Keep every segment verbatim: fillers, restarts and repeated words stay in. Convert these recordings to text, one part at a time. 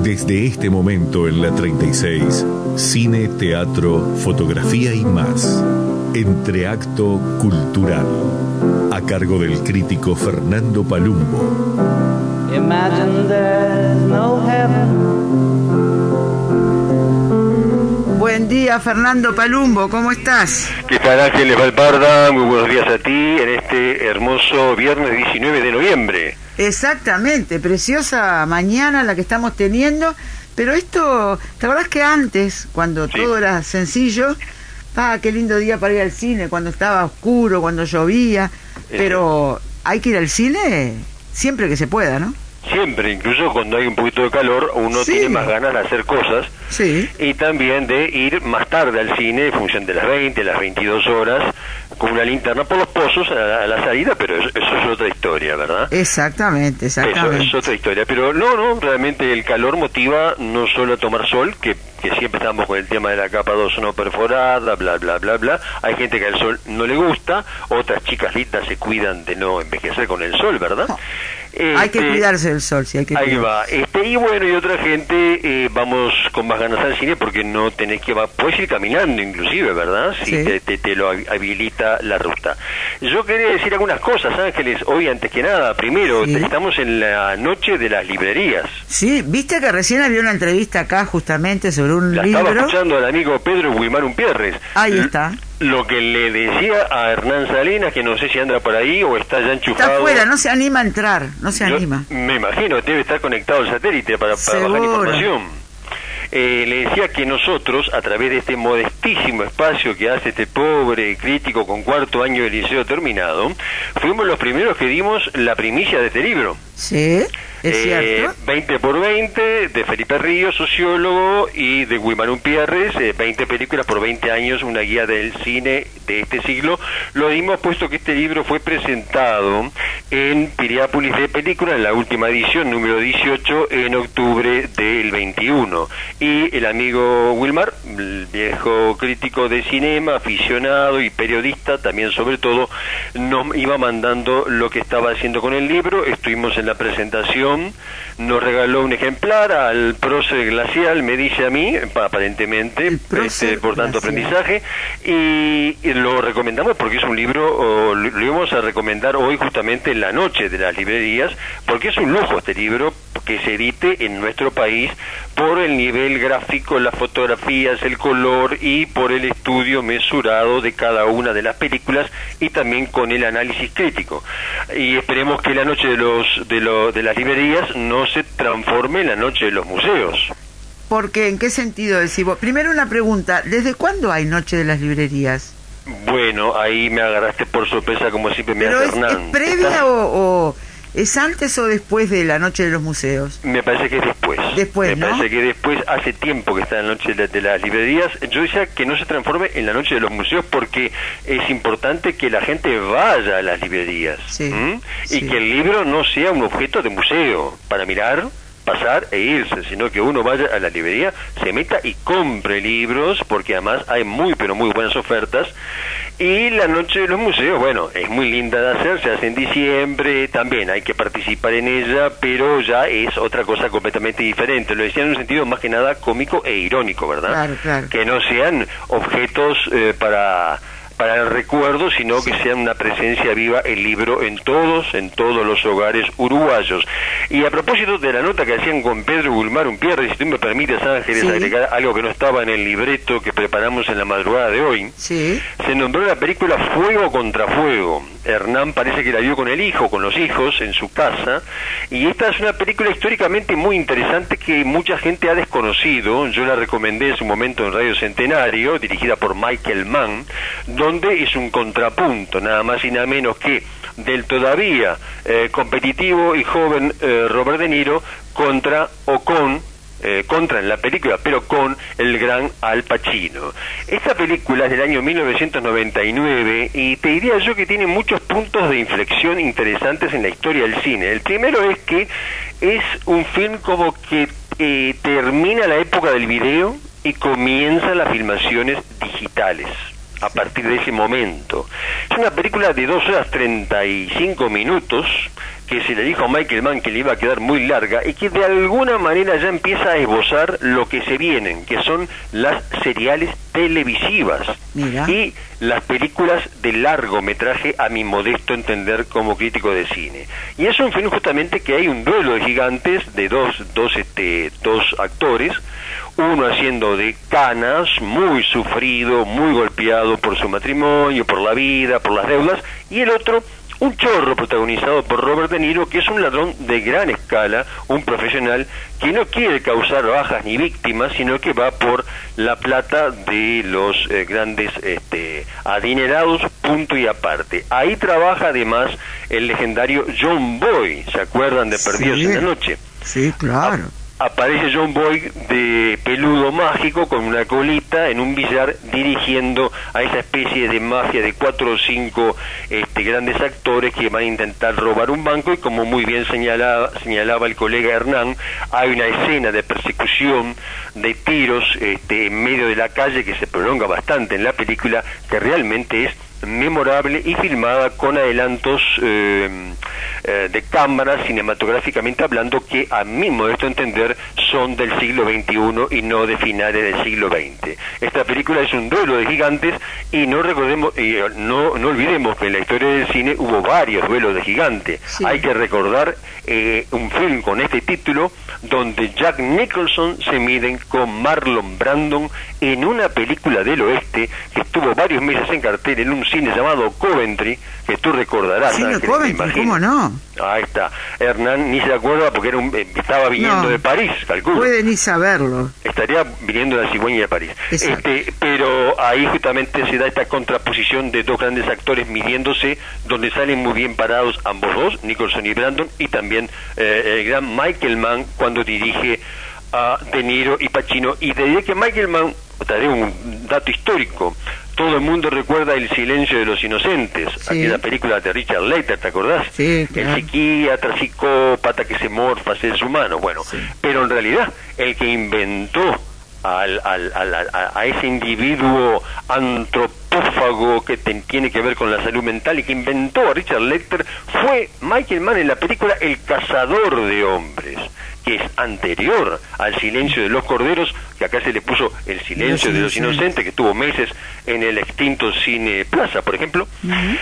Desde este momento en la treinta y seis, cine, teatro, fotografía y más. Entreacto Cultural, a cargo del crítico Fernando Palumbo. Imagine there's no heaven. Buen día, Fernando Palumbo, ¿cómo estás? ¿Qué tal, Ángeles Valparda? Muy buenos días a ti en este hermoso viernes diecinueve de noviembre. Exactamente, preciosa mañana la que estamos teniendo, pero esto, ¿te acordás que antes, cuando sí. todo era sencillo, ah, qué lindo día para ir al cine, cuando estaba oscuro, cuando llovía, pero hay que ir al cine siempre que se pueda, ¿no? Siempre, incluso cuando hay un poquito de calor, uno sí. tiene más ganas de hacer cosas sí. y también de ir más tarde al cine, en función de las veinte, las veintidós horas, con una linterna por los pozos a la, a la salida, pero eso, eso es otra historia, ¿verdad? Exactamente, exactamente. Eso es otra historia, pero no, no, realmente el calor motiva no solo a tomar sol, que, que siempre estamos con el tema de la capa de ozono perforada, bla, bla, bla, bla. Hay gente que al sol no le gusta, otras chicas lindas se cuidan de no envejecer con el sol, ¿verdad? No. Este, hay que cuidarse del sol, sí, hay que ahí cuidarse. va, este, y bueno, y otra gente, eh, vamos con más ganas al cine porque no tenés que, va, puedes ir caminando inclusive, ¿verdad? Si sí. te, te, te lo habilita la ruta. Yo quería decir algunas cosas, Ángeles, hoy antes que nada, primero, sí. estamos en la noche de las librerías. Sí, viste que recién había una entrevista acá justamente sobre un la libro. Estaba escuchando al amigo Pedro Guimar Umpierres. Ahí está. Lo que le decía a Hernán Salinas, que no sé si anda por ahí o está ya enchufado. Está afuera, no se anima a entrar, no se Yo anima. Me imagino, debe estar conectado al satélite para, para bajar información. Eh, le decía que nosotros, a través de este modestísimo espacio que hace este pobre crítico con cuarto año de liceo terminado, fuimos los primeros que dimos la primicia de este libro. Sí, es eh, cierto. veinte por veinte, de Felipe Ríos, sociólogo, y de Guimar Umpierres, eh, veinte películas por veinte años, una guía del cine de este siglo. Lo dimos puesto que este libro fue presentado en Piriápolis de Película, en la última edición, número dieciocho, en octubre del veintiuno. Y el amigo Wilmar, el viejo crítico de cinema, aficionado y periodista, también sobre todo, nos iba mandando lo que estaba haciendo con el libro. Estuvimos en la presentación, nos regaló un ejemplar al prócer glacial, me dice a mí, aparentemente, este, por tanto aprendizaje, y, y lo recomendamos porque es un libro, o, lo, lo íbamos a recomendar hoy justamente en la noche de las librerías, porque es un lujo este libro que se edite en nuestro país por el nivel gráfico, las fotografías, el color y por el estudio mesurado de cada una de las películas y también con el análisis crítico. Y esperemos que la noche de los de, lo, de las librerías no se transforme en la noche de los museos. ¿Por qué? ¿En qué sentido decimos? Primero una pregunta, ¿desde cuándo hay noche de las librerías? Bueno, ahí me agarraste por sorpresa como siempre me hace Hernán. ¿Es previa o, o es antes o después de la noche de los museos? Me parece que es después. Después, Me ¿no? parece que después, hace tiempo que está en la noche de, la, de las librerías. Yo decía que no se transforme en la noche de los museos porque es importante que la gente vaya a las librerías. Sí, ¿Mm? sí. Y que el libro no sea un objeto de museo para mirar, pasar e irse, sino que uno vaya a la librería, se meta y compre libros, porque además hay muy pero muy buenas ofertas. Y la noche de los museos, bueno, es muy linda de hacer, se hace en diciembre, también hay que participar en ella, pero ya es otra cosa completamente diferente. Lo decía en un sentido más que nada cómico e irónico, ¿verdad? Claro, claro. Que no sean objetos eh, para... para el recuerdo, sino sí. que sea una presencia viva el libro en todos, en todos los hogares uruguayos. Y a propósito de la nota que hacían con Pedro Guimar Umpierres, si tú me permites, Ángeles, sí. agregar algo que no estaba en el libreto que preparamos en la madrugada de hoy, sí. se nombró la película Fuego contra Fuego. Hernán parece que la vio con el hijo, con los hijos, en su casa, y esta es una película históricamente muy interesante que mucha gente ha desconocido. Yo la recomendé en su momento en Radio Centenario, dirigida por Michael Mann, donde es un contrapunto, nada más y nada menos que del todavía eh, competitivo y joven eh, Robert De Niro contra o con Eh, contra en la película, pero con el gran Al Pacino. Esta película es del año mil novecientos noventa y nueve y te diría yo que tiene muchos puntos de inflexión interesantes en la historia del cine. El primero es que es un film como que eh, termina la época del video y comienzan las filmaciones digitales. A partir de ese momento. Es una película de dos horas treinta y cinco minutos que se le dijo a Michael Mann que le iba a quedar muy larga y que de alguna manera ya empieza a esbozar lo que se vienen, que son las seriales televisivas. Mira. Y las películas de largometraje, a mi modesto entender como crítico de cine. Y es un film justamente que hay un duelo de gigantes de dos, dos, este, dos actores, uno haciendo de Canas, muy sufrido, muy golpeado por su matrimonio, por la vida, por las deudas, y el otro, un chorro protagonizado por Robert De Niro, que es un ladrón de gran escala, un profesional que no quiere causar bajas ni víctimas, sino que va por la plata de los eh, grandes este, adinerados, punto y aparte. Ahí trabaja además el legendario John Boy, ¿se acuerdan de Perdidos sí. en la Noche? Sí, claro. A Aparece John Boy de peludo mágico con una colita en un billar dirigiendo a esa especie de mafia de cuatro o cinco este, grandes actores que van a intentar robar un banco, y como muy bien señalaba, señalaba el colega Hernán, hay una escena de persecución, de tiros este, en medio de la calle que se prolonga bastante en la película, que realmente es memorable y filmada con adelantos eh, eh, de cámara, cinematográficamente hablando, que a mi modesto entender son del siglo veintiuno y no de finales del siglo veinte. Esta película es un duelo de gigantes, y no recordemos, eh, no, no olvidemos que en la historia del cine hubo varios duelos de gigantes. Sí. Hay que recordar eh, un film con este título donde Jack Nicholson se miden con Marlon Brando en una película del oeste que estuvo varios meses en cartel en un cine llamado Coventry, que tú recordarás. Cine Coventry, ¿cómo no? Ahí está. Hernán ni se acuerda porque era un, eh, estaba viniendo no, de París, calculo. Puede ni saberlo. Estaría viniendo de la cigüeña de París. Este, pero ahí justamente se da esta contraposición de dos grandes actores midiéndose, donde salen muy bien parados ambos dos, Nicholson y Brandon, y también eh, el gran Michael Mann cuando dirige a De Niro y Pacino. Y te diré que Michael Mann, te daré un dato histórico, todo el mundo recuerda El silencio de los inocentes, sí. aquella película de Richard Leiter, ¿te acordás? Sí, claro. El psiquiatra, psicópata que se morfa, seres humanos, bueno, sí. Pero en realidad el que inventó al, al, al, a, a ese individuo antropófago que te, tiene que ver con la salud mental, y que inventó a Richard Leiter, fue Michael Mann en la película El cazador de hombres, que es anterior al Silencio de los Corderos, que acá se le puso El silencio de los inocentes, que tuvo meses en el extinto Cine Plaza, por ejemplo. Uh-huh.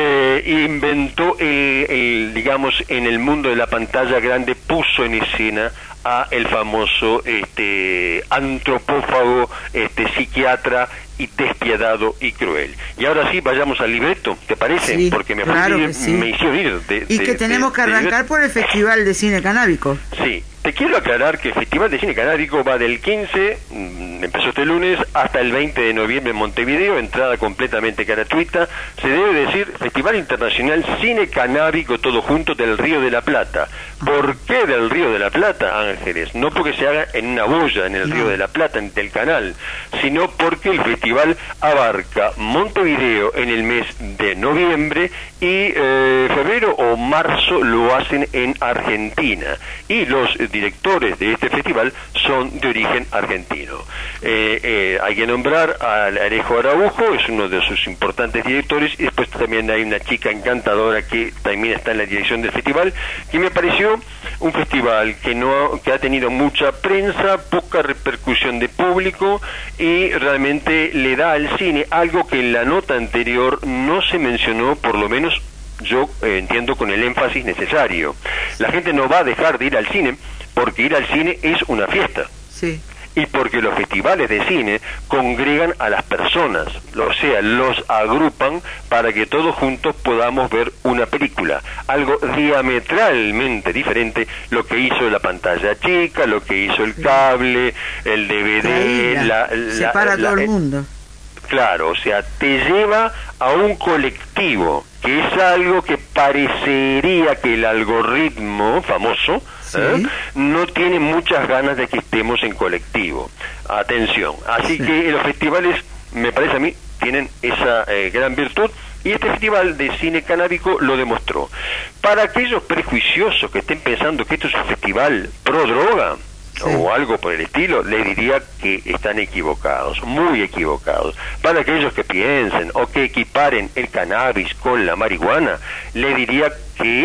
eh, inventó el, el, digamos, en el mundo de la pantalla grande, puso en escena a el famoso este antropófago, este psiquiatra y despiadado y cruel. Y ahora sí, vayamos al libreto, ¿te parece? Sí, porque me, claro fui, que sí. me hicieron ir de, y de, que tenemos de, que arrancar de por el Festival de Cine Canábico. Sí, te quiero aclarar que el Festival de Cine Canábico va del quince, empezó este lunes, hasta el veinte de noviembre en Montevideo, entrada completamente gratuita. Se debe decir Festival Internacional Cine Canábico, todo junto, del Río de la Plata. ¿Por qué del Río de la Plata, Ángeles? No porque se haga en una boya en el no. Río de la Plata, en del canal, sino porque el festival abarca Montevideo en el mes de noviembre, y eh, febrero o marzo lo hacen en Argentina, y los directores de este festival son de origen argentino. Eh, eh, hay que nombrar a Alejo Araujo, es uno de sus importantes directores, y después también hay una chica encantadora que también está en la dirección del festival, que me pareció un festival que no que ha tenido mucha prensa, poca repercusión de público, y realmente le da al cine algo que en la nota anterior no se mencionó, por lo menos yo eh, entiendo con el énfasis necesario. La gente no va a dejar de ir al cine porque ir al cine es una fiesta. Sí. Y porque los festivales de cine congregan a las personas, o sea, los agrupan para que todos juntos podamos ver una película, algo diametralmente diferente lo que hizo la pantalla chica, lo que hizo el cable, el D V D, la, la, separa la, todo la, el mundo. Claro, o sea, te lleva a un colectivo, que es algo que parecería que el algoritmo famoso sí. ¿eh? no tiene muchas ganas de que estemos en colectivo. Atención. Así sí. que los festivales, me parece a mí, tienen esa eh, gran virtud, y este festival de cine canábico lo demostró. Para aquellos prejuiciosos que estén pensando que esto es un festival pro droga, sí. o algo por el estilo, le diría que están equivocados, muy equivocados. Para aquellos que piensen o que equiparen el cannabis con la marihuana, le diría que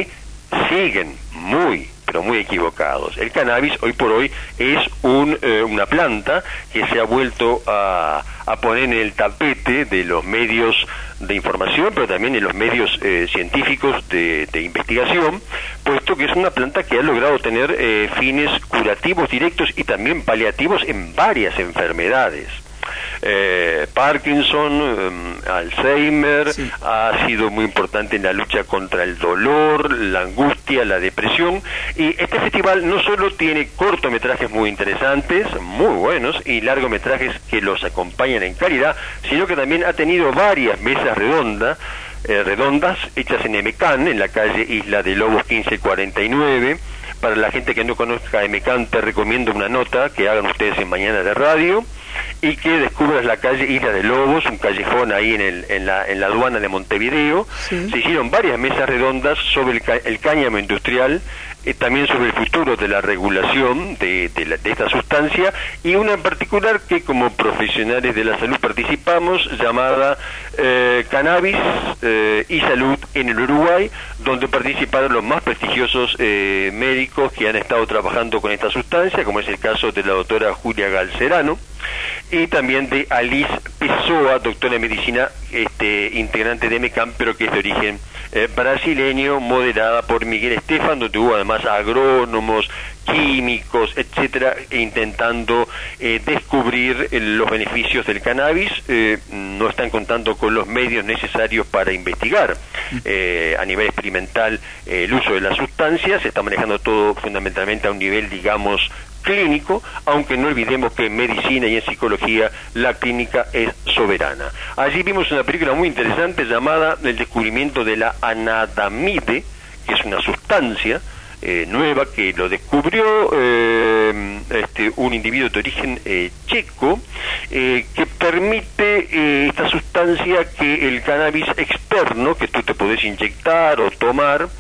siguen muy pero muy equivocados. El cannabis hoy por hoy es un, eh, una planta que se ha vuelto a, a poner en el tapete de los medios de información, pero también en los medios eh, científicos de, de investigación, puesto que es una planta que ha logrado tener eh, fines curativos directos y también paliativos en varias enfermedades. Eh, Parkinson, eh, Alzheimer, sí. Ha sido muy importante en la lucha contra el dolor, la angustia, la depresión, y este festival no solo tiene cortometrajes muy interesantes, muy buenos, y largometrajes que los acompañan en calidad, sino que también ha tenido varias mesas redondas, eh, redondas hechas en Emecán, en la calle Isla de Lobos quince cuarenta y nueve. Para la gente que no conozca Emecán, te recomiendo una nota que hagan ustedes en Mañana de Radio y que descubras la calle Isla de Lobos, un callejón ahí en, el, en, la, en la aduana de Montevideo. Sí. Se hicieron varias mesas redondas sobre el, ca el cáñamo industrial, eh, también sobre el futuro de la regulación de, de, la, de esta sustancia, y una en particular que como profesionales de la salud participamos, llamada eh, Cannabis eh, y Salud en el Uruguay, donde participaron los más prestigiosos eh, médicos que han estado trabajando con esta sustancia, como es el caso de la doctora Julia Galcerano, y también de Alice Pessoa, doctora en medicina, este, integrante de Emecán, pero que es de origen eh, brasileño, moderada por Miguel Estefan, donde hubo además agrónomos, químicos, etcétera, intentando eh, descubrir eh, los beneficios del cannabis. Eh, no están contando con los medios necesarios para investigar eh, a nivel experimental eh, el uso de la sustancia. Se está manejando todo fundamentalmente a un nivel, digamos, clínico, aunque no olvidemos que en medicina y en psicología la clínica es soberana. Allí vimos una película muy interesante llamada El descubrimiento de la anandamide, que es una sustancia eh, nueva que lo descubrió eh, este, un individuo de origen eh, checo, eh, que permite eh, esta sustancia que el cannabis externo, que tú te podés inyectar o tomar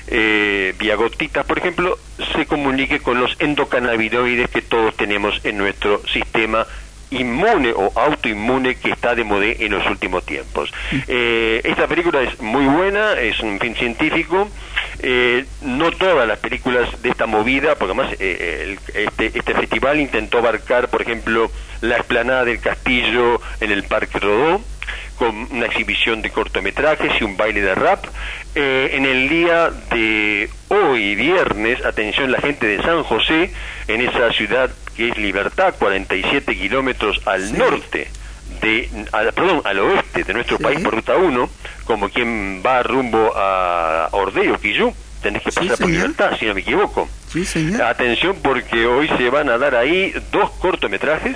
eh, vía gotitas, por ejemplo, se comunique con los endocannabinoides que todos tenemos en nuestro sistema inmune o autoinmune, que está de moda en los últimos tiempos. Eh, esta película es muy buena, es un fin científico. Eh, no todas las películas de esta movida, porque además eh, el, este, este festival intentó abarcar, por ejemplo, la explanada del castillo en el Parque Rodó, con una exhibición de cortometrajes y un baile de rap. Eh, en el día de hoy, viernes, atención la gente de San José, en esa ciudad que es Libertad, cuarenta y siete kilómetros al sí. norte, de, a, perdón, al oeste de nuestro sí. país por ruta uno, como quien va rumbo a Ordeo, Quillú, tenés que pasar sí, por Libertad, si no me equivoco. Sí, señor. Atención, porque hoy se van a dar ahí dos cortometrajes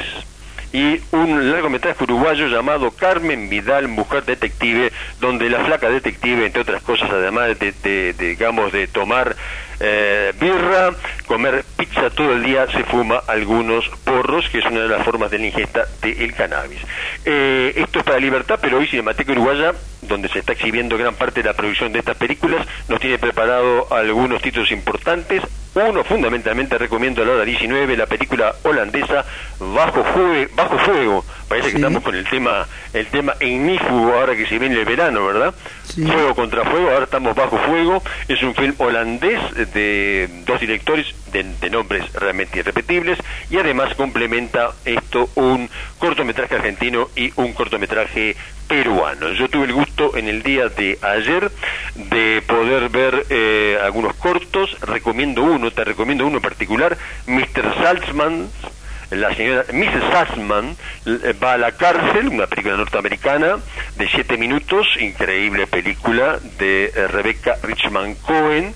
y un largometraje uruguayo llamado Carmen Vidal, Mujer Detective, donde la flaca detective, entre otras cosas, además de, de, de digamos, de tomar eh, birra, comer pizza todo el día, se fuma algunos porros, que es una de las formas de la ingesta del cannabis. Eh, esto es para Libertad, pero hoy Cinemateca Uruguaya, donde se está exhibiendo gran parte de la producción de estas películas, nos tiene preparado algunos títulos importantes. Uno, fundamentalmente, recomiendo a la hora diecinueve, la película holandesa Bajo Fuego. Bajo Fuego. Parece sí. que estamos con el tema el tema ignífugo ahora que se viene el verano, ¿verdad? Sí. Fuego contra Fuego, ahora estamos Bajo Fuego. Es un film holandés de dos directores de, de nombres realmente irrepetibles, y además complementa esto un cortometraje argentino y un cortometraje peruano. Yo tuve el gusto en el día de ayer de poder ver eh, algunos cortos. Recomiendo uno, te recomiendo uno en particular, mister Saltzman. La señora missus Saltzman va a la cárcel, una película norteamericana de siete minutos, increíble película de eh, Rebecca Richman Cohen,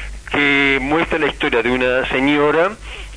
que muestra la historia de una señora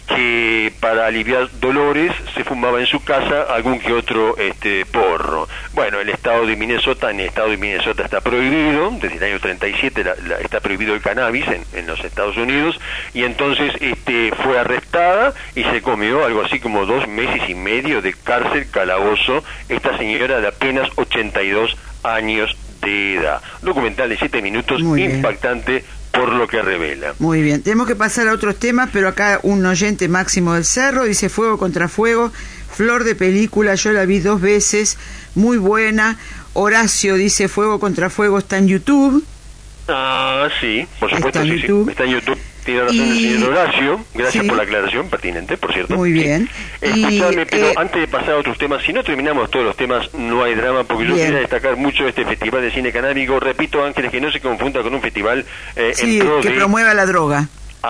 que para aliviar dolores se fumaba en su casa algún que otro este porro. Bueno, el estado de Minnesota, en el estado de Minnesota está prohibido, desde el año treinta y siete la, la, está prohibido el cannabis en, en los Estados Unidos, y entonces este fue arrestada y se comió algo así como dos meses y medio de cárcel, calabozo, esta señora de apenas ochenta y dos años de edad. Documental de siete minutos, impactante por lo que revela. Muy bien, tenemos que pasar a otros temas, pero acá un oyente, Máximo del Cerro, dice Fuego contra Fuego, flor de película, yo la vi dos veces, muy buena. Horacio dice Fuego contra Fuego está en YouTube. Ah, sí, por supuesto, Está en sí, YouTube. sí. Está en YouTube. Tiene razón Y- el señor Horacio. Gracias sí. por la aclaración pertinente, por cierto. Muy bien. Sí. Escuchame, Y, pero eh, antes de pasar a otros temas, si no terminamos todos los temas, no hay drama, porque yo Bien. quería destacar mucho este festival de cine canábico. Repito, Ángeles, que no se confunda con un festival eh, sí, en pro que de... promueva la droga.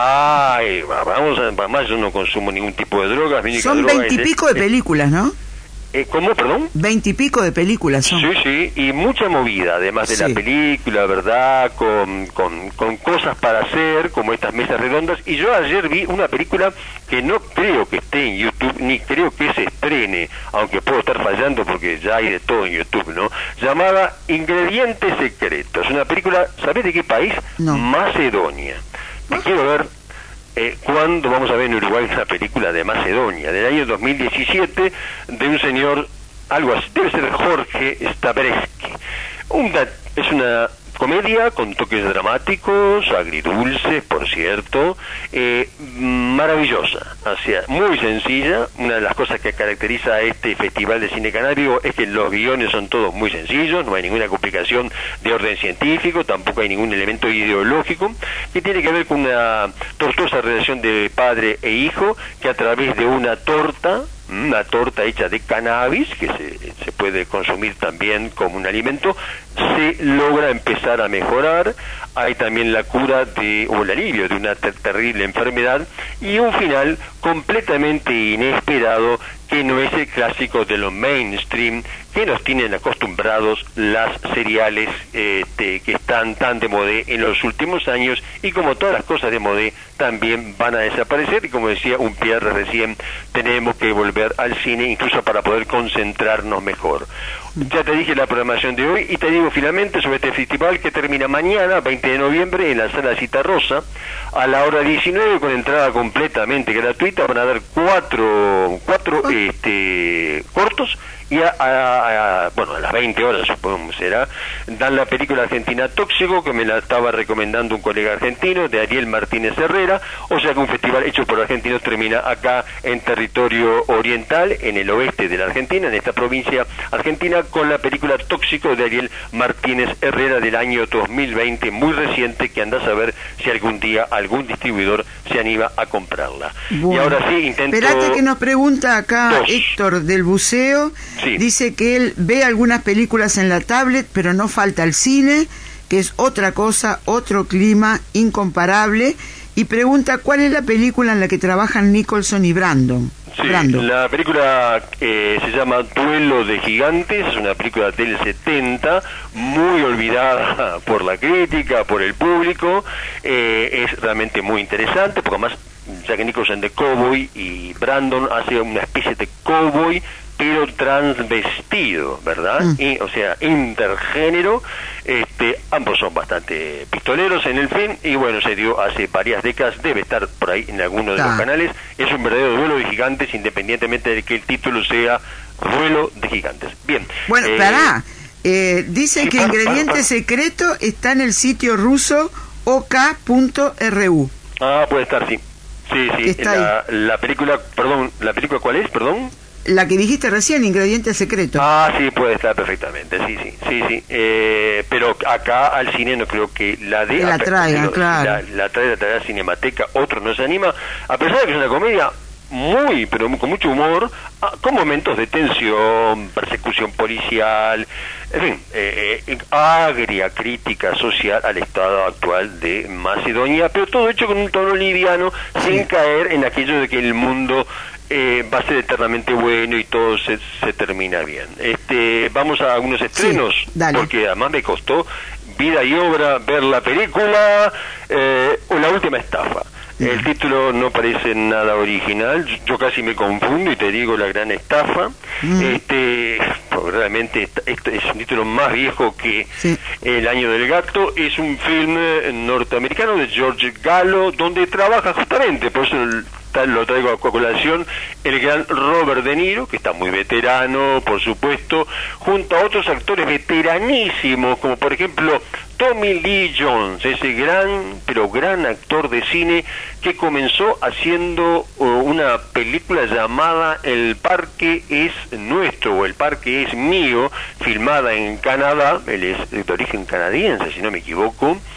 Ay, va- vamos a... Además, yo no consumo ningún tipo de drogas. mi única Son droga veintipico es- de películas, ¿no? eh, ¿Cómo, perdón? Veintipico de películas son. Sí, sí, y mucha movida, además de Sí. la película, ¿verdad? Con, con, con cosas para hacer, como estas mesas redondas. Y yo ayer vi una película que no creo que esté en YouTube, ni creo que se estrene, aunque puedo estar fallando porque ya hay de todo en YouTube, ¿no? Llamada Ingredientes Secretos. Una película, ¿sabés de qué país? No. Macedonia. Te quiero ver... Eh, ¿Cuándo vamos a ver en Uruguay una película de Macedonia? Del año dos mil diecisiete, de un señor, algo así, debe ser Jorge Stavreski. Una, es una comedia con toques dramáticos, agridulces, por cierto, eh, maravillosa, o sea, muy sencilla. Una de las cosas que caracteriza a este festival de cine canábico es que los guiones son todos muy sencillos, no hay ninguna complicación de orden científico, tampoco hay ningún elemento ideológico, que tiene que ver con una tortuosa relación de padre e hijo, que a través de una torta, una torta hecha de cannabis, que se, se puede consumir también como un alimento, se logra empezar a mejorar. Hay también la cura de, o el alivio de una ter- terrible enfermedad, y un final completamente inesperado, que no es el clásico de lo mainstream que nos tienen acostumbrados las seriales este, que están tan de moda en los últimos años, y como todas las cosas de moda también van a desaparecer, y como decía un Pierre recién, tenemos que volver al cine incluso para poder concentrarnos mejor. Ya te dije la programación de hoy, y te digo finalmente sobre este festival que termina mañana, veinte de noviembre, en la Sala Citarrosa, a la hora diecinueve, con entrada completamente gratuita. Van a dar cuatro, cuatro este, cortos, y a, a, a, bueno, a las veinte horas supongo será, dan la película argentina Tóxico, que me la estaba recomendando un colega argentino, de Ariel Martínez Herrera. O sea que un festival hecho por argentinos termina acá en territorio oriental, en el oeste de la Argentina, en esta provincia argentina, con la película Tóxico de Ariel Martínez Herrera del año dos mil veinte, muy reciente, que andás a ver si algún día algún distribuidor se anima a comprarla. Bueno, y ahora sí, intento... Esperate que nos pregunta acá Dos. Héctor del Buceo. Sí. Dice que él ve algunas películas en la tablet, pero no falta el cine, que es otra cosa, otro clima incomparable. Y pregunta cuál es la película en la que trabajan Nicholson y Brandon. Sí, Brandon. la película eh, se llama Duelo de Gigantes, es una película del setenta, muy olvidada por la crítica, por el público. Eh, es realmente muy interesante, porque además Jack Nicholson de cowboy y Brandon hace una especie de cowboy, pero transvestido, ¿verdad? Mm. Y, o sea, intergénero. Este, ambos son bastante pistoleros en el film, y bueno, se dio hace varias décadas, debe estar por ahí en alguno de Ta. los canales. Es un verdadero duelo de gigantes, independientemente de que el título sea Duelo de Gigantes. Bien. Bueno, eh, pará. Eh, dice sí, que para, Ingrediente para, para. Secreto está en el sitio ruso o k punto r u. Ah, puede estar, sí. Sí, sí. Está La, la película, perdón, ¿la película cuál es, perdón? La que dijiste recién, Ingrediente Secreto. Ah, sí, puede estar perfectamente, sí, sí, sí, sí. Eh, pero acá al cine no creo que la de... Que la acá- traigan, no, claro. La, la trae, la trae a Cinemateca, otro no se anima, a pesar de que es una comedia muy, pero con mucho humor, ah, con momentos de tensión, persecución policial, en fin, eh, eh, agria crítica social al estado actual de Macedonia, pero todo hecho con un tono liviano, sin caer en aquello de que el mundo eh, va a ser eternamente bueno y todo se, se termina bien. Este, vamos a algunos estrenos, Sí, dale. porque además me costó vida y obra ver la película eh, o La Última Estafa. El título no parece nada original, yo, yo casi me confundo y te digo La Gran Estafa. Mm. Este, pues, realmente esta- esto es un título más viejo que Sí. El Año del Gato. Es un film eh, norteamericano de George Gallo, donde trabaja justamente, por eso el- tal- lo traigo a colación, el gran Robert De Niro, que está muy veterano, por supuesto, junto a otros actores veteranísimos, como por ejemplo Tommy Lee Jones, ese gran, pero gran actor de cine que comenzó haciendo uh, una película llamada El Parque es Nuestro, o El Parque es Mío, filmada en Canadá. Él es de origen canadiense, si no me equivoco.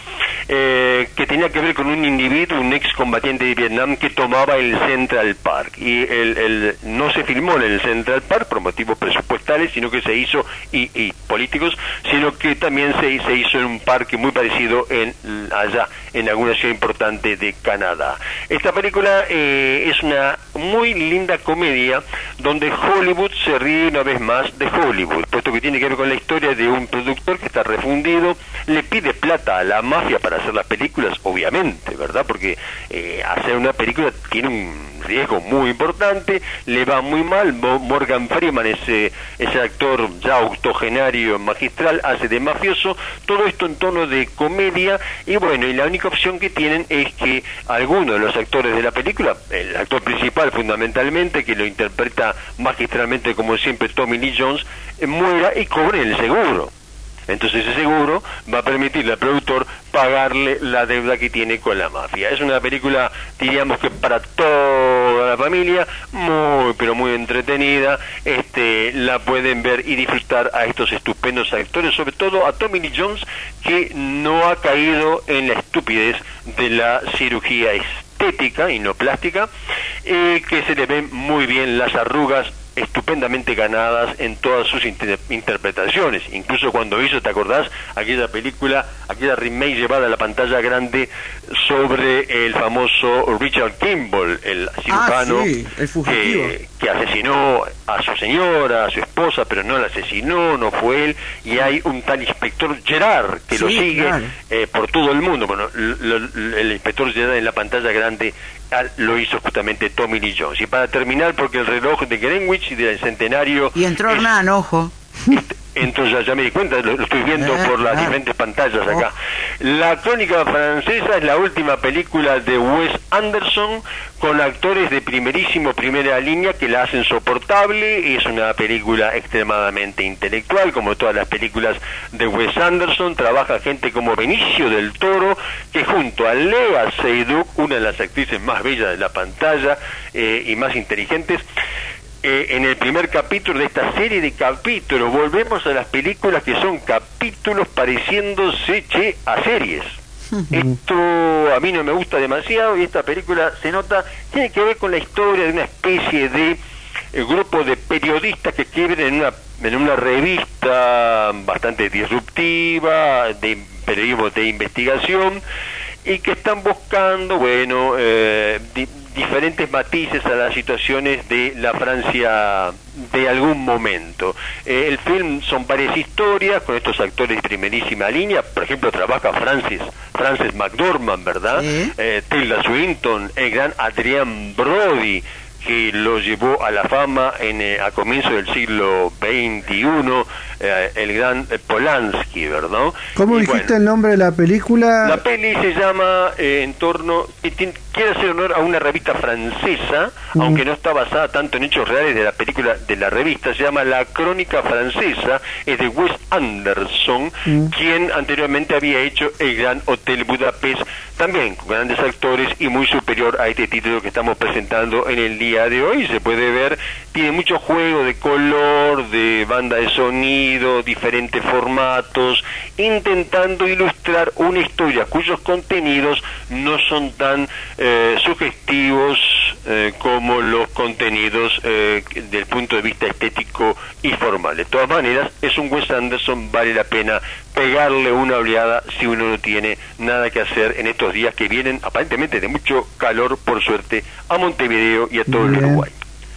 eh, que tenía que ver con un individuo, un excombatiente de Vietnam que tomaba el Central Park, y el, el, no se filmó en el Central Park por motivos presupuestales, sino que se hizo, y, y políticos, sino que también se, se hizo en un parque muy parecido en allá, en alguna ciudad importante de Canadá. Esta película eh, es una muy linda comedia donde Hollywood se ríe una vez más de Hollywood, puesto que tiene que ver con la historia de un productor que está refundido, le pide plata a la mafia para hacer las películas, obviamente, ¿verdad? Porque eh, hacer una película tiene un riesgo muy importante, le va muy mal. Morgan Freeman, ese, ese actor ya octogenario, magistral, hace de mafioso, todo esto en tono de comedia, y bueno, y la única opción que tienen es que alguno de los actores de la película, el actor principal fundamentalmente, que lo interpreta magistralmente como siempre Tommy Lee Jones, eh, muera y cobre el seguro. Entonces ese seguro va a permitirle al productor pagarle la deuda que tiene con la mafia. Es una película, diríamos que para toda la familia, muy pero muy entretenida. Este, la pueden ver y disfrutar a estos estupendos actores, sobre todo a Tommy Lee Jones, que no ha caído en la estupidez de la cirugía estética y no plástica, eh, que se le ven muy bien las arrugas estupendamente ganadas en todas sus inter interpretaciones, incluso cuando hizo, ¿te acordás? Aquella película, aquella remake llevada a la pantalla grande sobre el famoso Richard Kimball, el cirujano, ah, sí, el fugitivo, que, que asesinó a su señora, a su esposa, pero no la asesinó, no fue él, y hay un tal inspector Gerard que sí, lo sigue, claro, eh, por todo el mundo. Bueno, lo, lo, el inspector Gerard en la pantalla grande lo hizo justamente Tommy Lee Jones. Y para terminar, porque el reloj de Greenwich y del centenario... Y entró es, Hernán, ojo. Entonces ya, ya me di cuenta, lo, lo estoy viendo eh, por las eh, diferentes pantallas acá. Oh. La Crónica Francesa es la última película de Wes Anderson, con actores de primerísimo primera línea que la hacen soportable. Es una película extremadamente intelectual, como todas las películas de Wes Anderson. Trabaja gente como Benicio del Toro, que junto a Lea Seydoux, una de las actrices más bellas de la pantalla eh, y más inteligentes, Eh, en el primer capítulo de esta serie de capítulos, volvemos a las películas que son capítulos pareciéndose, che, a series. Esto a mí no me gusta demasiado, y esta película se nota, tiene que ver con la historia de una especie de eh, grupo de periodistas que escriben en una, en una revista bastante disruptiva, de periodismo de investigación, y que están buscando, bueno, eh, di diferentes matices a las situaciones de la Francia de algún momento. Eh, el film son varias historias con estos actores de primerísima línea. Por ejemplo, trabaja Francis Frances McDormand, ¿verdad? ¿Sí? Eh, Tilda Swinton, el gran Adrian Brody, que lo llevó a la fama en, eh, a comienzos del siglo veintiuno, eh, el gran eh, Polanski, ¿verdad? ¿Cómo y dijiste bueno, el nombre de la película? La peli se llama eh, en torno, que tiene, quiere hacer honor a una revista francesa, mm. aunque no está basada tanto en hechos reales de la película, de la revista. Se llama La Crónica Francesa, es de Wes Anderson, mm. quien anteriormente había hecho El Gran Hotel Budapest, también con grandes actores y muy superior a este título que estamos presentando en el día de hoy. Se puede ver, tiene mucho juego de color, de banda de sonido, diferentes formatos, intentando ilustrar una historia cuyos contenidos no son tan eh, sugestivos eh, como los contenidos eh, del punto de vista estético y formal. De todas maneras, es un Wes Anderson, vale la pena pegarle una oleada si uno no tiene nada que hacer en estos días que vienen aparentemente de mucho calor, por suerte, a Montevideo y a todo Bien. el Uruguay.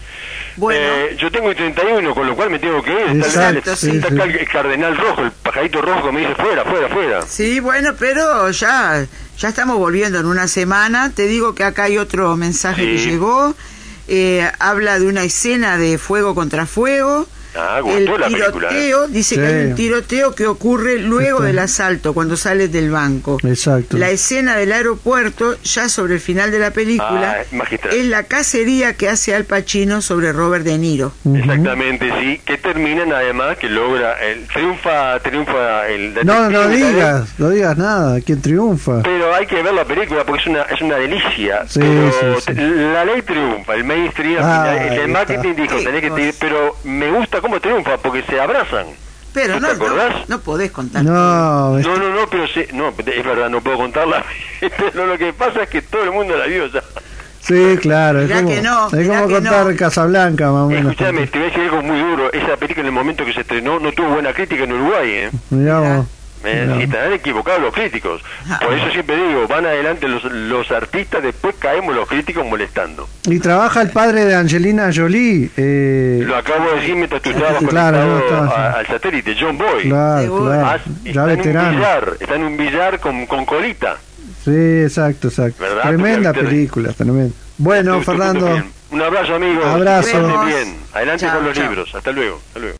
Bueno. Eh, yo tengo treinta y uno, con lo cual me tengo que ir. Exacto, está, sí, está sí. acá el cardenal rojo, el pajarito rojo que me dice fuera, fuera, fuera. Sí, bueno, pero ya, ya estamos volviendo en una semana. Te digo que acá hay otro mensaje sí. que llegó. Eh, habla de una escena de fuego contra fuego. Ah, el la tiroteo, película, ¿eh? dice sí. que hay un tiroteo que ocurre luego del asalto, cuando sales del banco. Exacto. La escena del aeropuerto, ya sobre el final de la película, ah, es la cacería que hace Al Pacino sobre Robert De Niro. Uh-huh. Exactamente, sí, que terminan además, que logra, el, triunfa, triunfa el No, no digas, no digas nada, ¿quién triunfa? Pero hay que ver la película porque es una es una delicia. Sí, pero sí, sí. La ley triunfa, el mainstream, ah, el, el marketing dijo, tenés que te, pero me gusta cómo triunfa, porque se abrazan. Pero ¿Tú no, te acordás? no, no podés contar. No, No, no, no, pero sí, no, es verdad, no puedo contarla. Pero lo que pasa es que todo el mundo la vio ya. sí, claro. Es Mirá como, que no, es mirá como que contar no. Casablanca, más o menos. Escuchame, te voy a decir algo muy duro. Esa película en el momento que se estrenó no tuvo buena crítica en Uruguay, ¿eh? Mirá vos. Eh, Mirá. y están equivocados los críticos. Por eso siempre digo, van adelante los, los artistas, después caemos los críticos molestando. Y trabaja el padre de Angelina Jolie. Eh, Lo acabo de decir mientras tú estabas Claro, conectado no, estaba, a- sí. al satélite, John Boy. claro, Seguro. claro. Más, Ya está en un veterano. billar, está en un billar con, con colita. Sí, exacto, exacto. ¿Verdad? Tremenda Porque- película, tremenda. Bueno, Tú- tú- tú- Fernando. bien. Un abrazo, amigo. Abrazo. Que estén Nos bien. Adelante Chao, con los chao. libros. Hasta luego. Hasta luego.